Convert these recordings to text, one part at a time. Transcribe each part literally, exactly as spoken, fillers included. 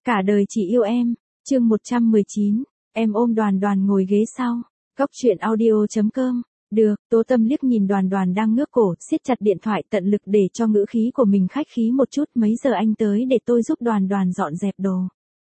Cả đời chỉ yêu em, chương một trăm mười chín, em ôm Đoàn Đoàn ngồi ghế sau. Góc truyện audio chấm com. Được, Tố Tâm liếc nhìn Đoàn Đoàn đang ngước cổ, siết chặt điện thoại tận lực để cho ngữ khí của mình khách khí một chút. Mấy giờ anh tới để tôi giúp Đoàn Đoàn dọn dẹp đồ.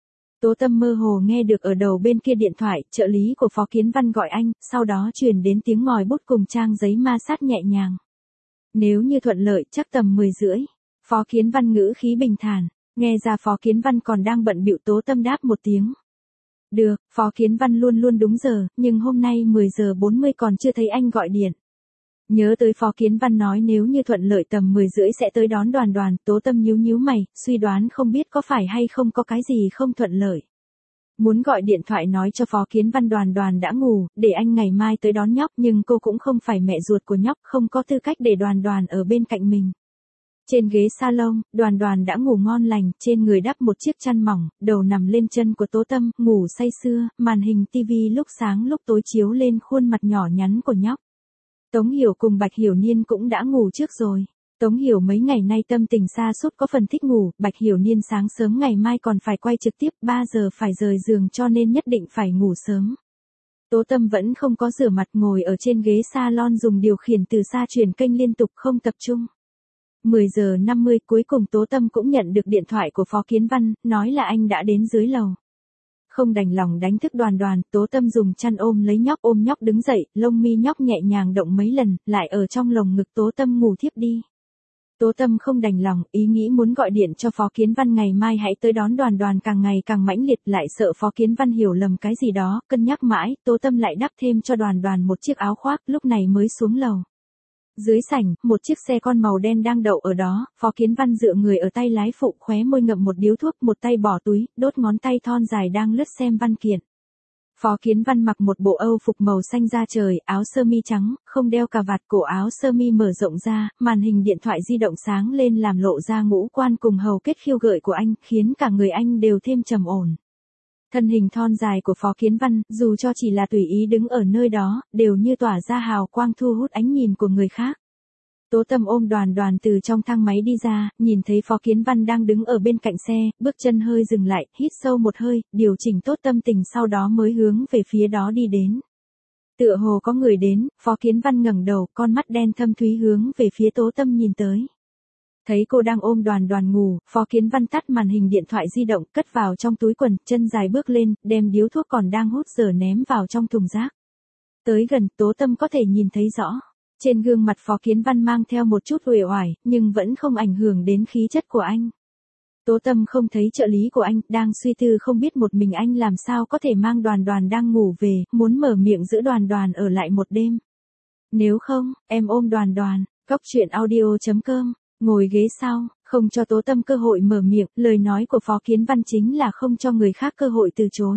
Tố Tâm mơ hồ nghe được ở đầu bên kia điện thoại, trợ lý của Phó Kiến Văn gọi anh, sau đó truyền đến tiếng ngòi bút cùng trang giấy ma sát nhẹ nhàng. Nếu như thuận lợi chắc tầm mười rưỡi. Phó Kiến Văn ngữ khí bình thản, nghe ra Phó Kiến Văn còn đang bận bịu. Tố Tâm đáp một tiếng. Được, Phó Kiến Văn luôn luôn đúng giờ, nhưng hôm nay mười giờ bốn mươi còn chưa thấy anh gọi điện. Nhớ tới Phó Kiến Văn nói nếu như thuận lợi tầm mười rưỡi sẽ tới đón Đoàn Đoàn, Tố Tâm nhíu nhíu mày, suy đoán không biết có phải hay không có cái gì không thuận lợi. Muốn gọi điện thoại nói cho Phó Kiến Văn Đoàn Đoàn đã ngủ, để anh ngày mai tới đón nhóc, nhưng cô cũng không phải mẹ ruột của nhóc, không có tư cách để Đoàn Đoàn ở bên cạnh mình. Trên ghế salon, Đoàn Đoàn đã ngủ ngon lành, trên người đắp một chiếc chăn mỏng, đầu nằm lên chân của Tố Tâm, ngủ say sưa, màn hình tivi lúc sáng lúc tối chiếu lên khuôn mặt nhỏ nhắn của nhóc. Tống Hiểu cùng Bạch Hiểu Niên cũng đã ngủ trước rồi. Tống Hiểu mấy ngày nay tâm tình sa sút có phần thích ngủ, Bạch Hiểu Niên sáng sớm ngày mai còn phải quay trực tiếp, ba giờ phải rời giường cho nên nhất định phải ngủ sớm. Tố Tâm vẫn không có rửa mặt, ngồi ở trên ghế salon dùng điều khiển từ xa chuyển kênh liên tục không tập trung. mười giờ năm mươi cuối cùng Tố Tâm cũng nhận được điện thoại của Phó Kiến Văn, nói là anh đã đến dưới lầu. Không đành lòng đánh thức Đoàn Đoàn, Tố Tâm dùng chăn ôm lấy nhóc, ôm nhóc đứng dậy, lông mi nhóc nhẹ nhàng động mấy lần, lại ở trong lồng ngực Tố Tâm ngủ thiếp đi. Tố Tâm không đành lòng, ý nghĩ muốn gọi điện cho Phó Kiến Văn ngày mai hãy tới đón Đoàn Đoàn càng ngày càng mãnh liệt, lại sợ Phó Kiến Văn hiểu lầm cái gì đó, cân nhắc mãi, Tố Tâm lại đắp thêm cho Đoàn Đoàn một chiếc áo khoác, lúc này mới xuống lầu. Dưới sảnh, một chiếc xe con màu đen đang đậu ở đó, Phó Kiến Văn dựa người ở tay lái phụ, khóe môi ngậm một điếu thuốc, một tay bỏ túi, đốt ngón tay thon dài đang lướt xem văn kiện. Phó Kiến Văn mặc một bộ Âu phục màu xanh da trời, áo sơ mi trắng, không đeo cà vạt, cổ áo sơ mi mở rộng ra, màn hình điện thoại di động sáng lên làm lộ ra ngũ quan cùng hầu kết khiêu gợi của anh, khiến cả người anh đều thêm trầm ổn. Thân hình thon dài của Phó Kiến Văn, dù cho chỉ là tùy ý đứng ở nơi đó, đều như tỏa ra hào quang thu hút ánh nhìn của người khác. Tố Tâm ôm Đoàn Đoàn từ trong thang máy đi ra, nhìn thấy Phó Kiến Văn đang đứng ở bên cạnh xe, bước chân hơi dừng lại, hít sâu một hơi, điều chỉnh tốt tâm tình sau đó mới hướng về phía đó đi đến. Tựa hồ có người đến, Phó Kiến Văn ngẩng đầu, con mắt đen thâm thúy hướng về phía Tố Tâm nhìn tới. Thấy cô đang ôm Đoàn Đoàn ngủ, Phó Kiến Văn tắt màn hình điện thoại di động, cất vào trong túi quần, chân dài bước lên, đem điếu thuốc còn đang hút dở ném vào trong thùng rác. Tới gần, Tố Tâm có thể nhìn thấy rõ. Trên gương mặt Phó Kiến Văn mang theo một chút uể oải, nhưng vẫn không ảnh hưởng đến khí chất của anh. Tố Tâm không thấy trợ lý của anh, đang suy tư không biết một mình anh làm sao có thể mang Đoàn Đoàn đang ngủ về, muốn mở miệng giữ Đoàn Đoàn ở lại một đêm. Nếu không, em ôm Đoàn Đoàn. Góc truyện audio chấm com. Ngồi ghế sau, không cho Tố Tâm cơ hội mở miệng, lời nói của Phó Kiến Văn chính là không cho người khác cơ hội từ chối.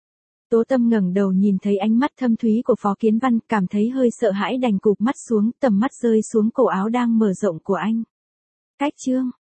Tố Tâm ngẩng đầu nhìn thấy ánh mắt thâm thúy của Phó Kiến Văn, cảm thấy hơi sợ hãi đành cụp mắt xuống, tầm mắt rơi xuống cổ áo đang mở rộng của anh. Cách chương,